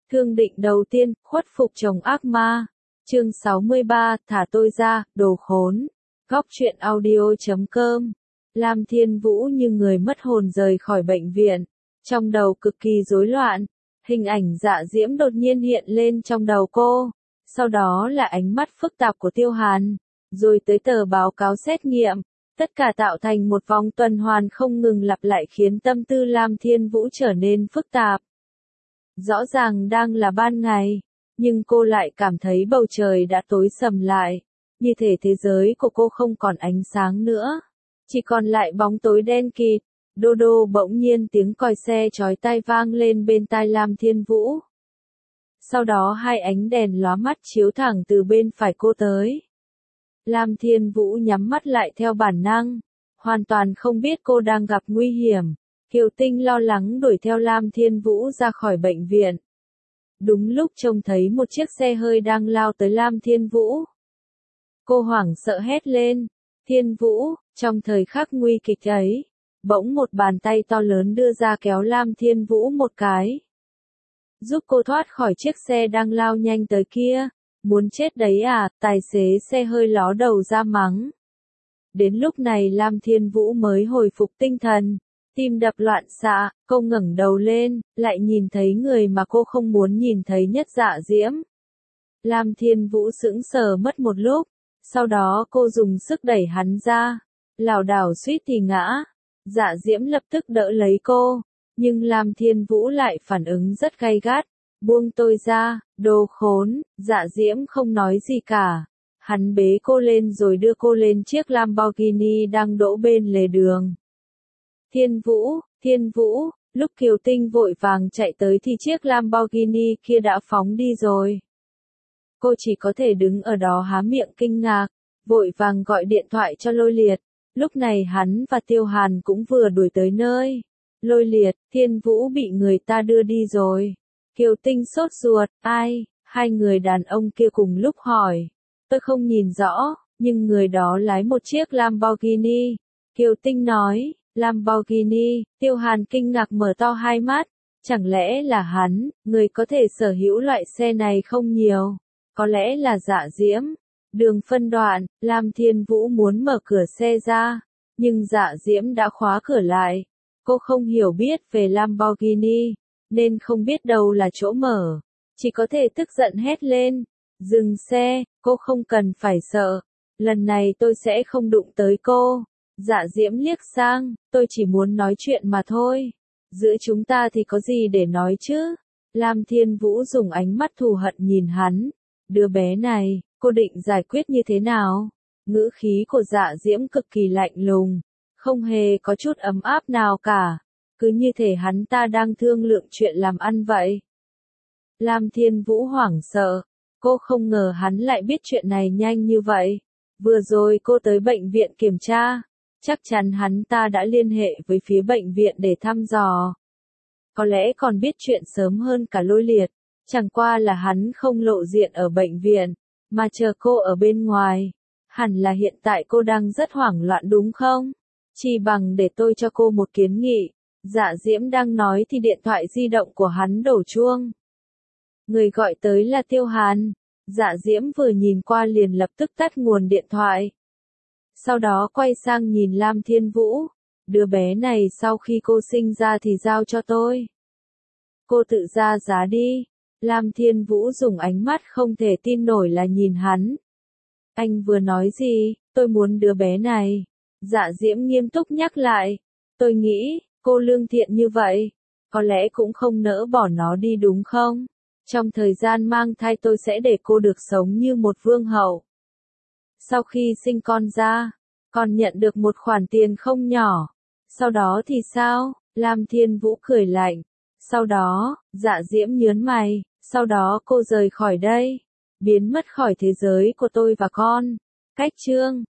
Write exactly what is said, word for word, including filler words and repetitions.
Thương định đầu tiên, khuất phục chồng ác ma. Chương sáu mươi ba, thả tôi ra, đồ khốn. Góc truyện audio chấm com. Lam Thiên Vũ như người mất hồn rời khỏi bệnh viện. Trong đầu cực kỳ rối loạn. Hình ảnh Dạ Diễm đột nhiên hiện lên trong đầu cô. Sau đó là ánh mắt phức tạp của Tiêu Hàn. Rồi tới tờ báo cáo xét nghiệm. Tất cả tạo thành một vòng tuần hoàn không ngừng lặp lại khiến tâm tư Lam Thiên Vũ trở nên phức tạp. Rõ ràng đang là ban ngày, nhưng cô lại cảm thấy bầu trời đã tối sầm lại, như thể thế giới của cô không còn ánh sáng nữa, chỉ còn lại bóng tối đen kịt. Đô đô bỗng nhiên tiếng còi xe chói tai vang lên bên tai Lam Thiên Vũ. Sau đó hai ánh đèn lóa mắt chiếu thẳng từ bên phải cô tới. Lam Thiên Vũ nhắm mắt lại theo bản năng, hoàn toàn không biết cô đang gặp nguy hiểm. Kiều Tinh lo lắng đuổi theo Lam Thiên Vũ ra khỏi bệnh viện. Đúng lúc trông thấy một chiếc xe hơi đang lao tới Lam Thiên Vũ. Cô hoảng sợ hét lên, Thiên Vũ, trong thời khắc nguy kịch ấy, bỗng một bàn tay to lớn đưa ra kéo Lam Thiên Vũ một cái. Giúp cô thoát khỏi chiếc xe đang lao nhanh tới kia. Muốn chết đấy à, tài xế xe hơi ló đầu ra mắng. Đến lúc này Lam Thiên Vũ mới hồi phục tinh thần. Tim đập loạn xạ, cô ngẩng đầu lên, lại nhìn thấy người mà cô không muốn nhìn thấy nhất, Dạ Diễm. Lam Thiên Vũ sững sờ mất một lúc, sau đó cô dùng sức đẩy hắn ra, lảo đảo suýt thì ngã. Dạ Diễm lập tức đỡ lấy cô, nhưng Lam Thiên Vũ lại phản ứng rất gay gắt, buông tôi ra, đồ khốn. Dạ Diễm không nói gì cả, hắn bế cô lên rồi đưa cô lên chiếc Lamborghini đang đỗ bên lề đường. Thiên Vũ, Thiên Vũ, lúc Kiều Tinh vội vàng chạy tới thì chiếc Lamborghini kia đã phóng đi rồi. Cô chỉ có thể đứng ở đó há miệng kinh ngạc, vội vàng gọi điện thoại cho Lôi Liệt. Lúc này hắn và Tiêu Hàn cũng vừa đuổi tới nơi. Lôi Liệt, Thiên Vũ bị người ta đưa đi rồi. Kiều Tinh sốt ruột, ai? Hai người đàn ông kia cùng lúc hỏi. Tôi không nhìn rõ, nhưng người đó lái một chiếc Lamborghini. Kiều Tinh nói. Lamborghini, Tiêu Hàn kinh ngạc mở to hai mắt, chẳng lẽ là hắn, người có thể sở hữu loại xe này không nhiều, có lẽ là Dạ Diễm. Đường phân đoạn, Lam Thiên Vũ muốn mở cửa xe ra, nhưng Dạ Diễm đã khóa cửa lại. Cô không hiểu biết về Lamborghini, nên không biết đâu là chỗ mở, chỉ có thể tức giận hét lên, dừng xe, cô không cần phải sợ, lần này tôi sẽ không đụng tới cô. Dạ Diễm liếc sang, tôi chỉ muốn nói chuyện mà thôi. Giữa chúng ta thì có gì để nói chứ? Lam Thiên Vũ dùng ánh mắt thù hận nhìn hắn. Đứa bé này, cô định giải quyết như thế nào? Ngữ khí của Dạ Diễm cực kỳ lạnh lùng, không hề có chút ấm áp nào cả. Cứ như thể hắn ta đang thương lượng chuyện làm ăn vậy. Lam Thiên Vũ hoảng sợ, cô không ngờ hắn lại biết chuyện này nhanh như vậy. Vừa rồi cô tới bệnh viện kiểm tra. Chắc chắn hắn ta đã liên hệ với phía bệnh viện để thăm dò. Có lẽ còn biết chuyện sớm hơn cả Lôi Liệt, chẳng qua là hắn không lộ diện ở bệnh viện, mà chờ cô ở bên ngoài. Hẳn là hiện tại cô đang rất hoảng loạn đúng không? Chỉ bằng để tôi cho cô một kiến nghị. Dạ Diễm đang nói thì điện thoại di động của hắn đổ chuông. Người gọi tới là Tiêu Hàn. Dạ Diễm vừa nhìn qua liền lập tức tắt nguồn điện thoại. Sau đó quay sang nhìn Lam Thiên Vũ, đứa bé này sau khi cô sinh ra thì giao cho tôi. Cô tự ra giá đi. Lam Thiên Vũ dùng ánh mắt không thể tin nổi là nhìn hắn. Anh vừa nói gì? Tôi muốn đứa bé này. Dạ Diễm nghiêm túc nhắc lại. Tôi nghĩ, cô lương thiện như vậy, có lẽ cũng không nỡ bỏ nó đi đúng không? Trong thời gian mang thai tôi sẽ để cô được sống như một vương hậu. Sau khi sinh con ra, còn nhận được một khoản tiền không nhỏ. Sau đó thì sao? Lam Thiên Vũ cười lạnh. Sau đó, Dạ Diễm nhớn mày, sau đó cô rời khỏi đây, biến mất khỏi thế giới của tôi và con. Cách chương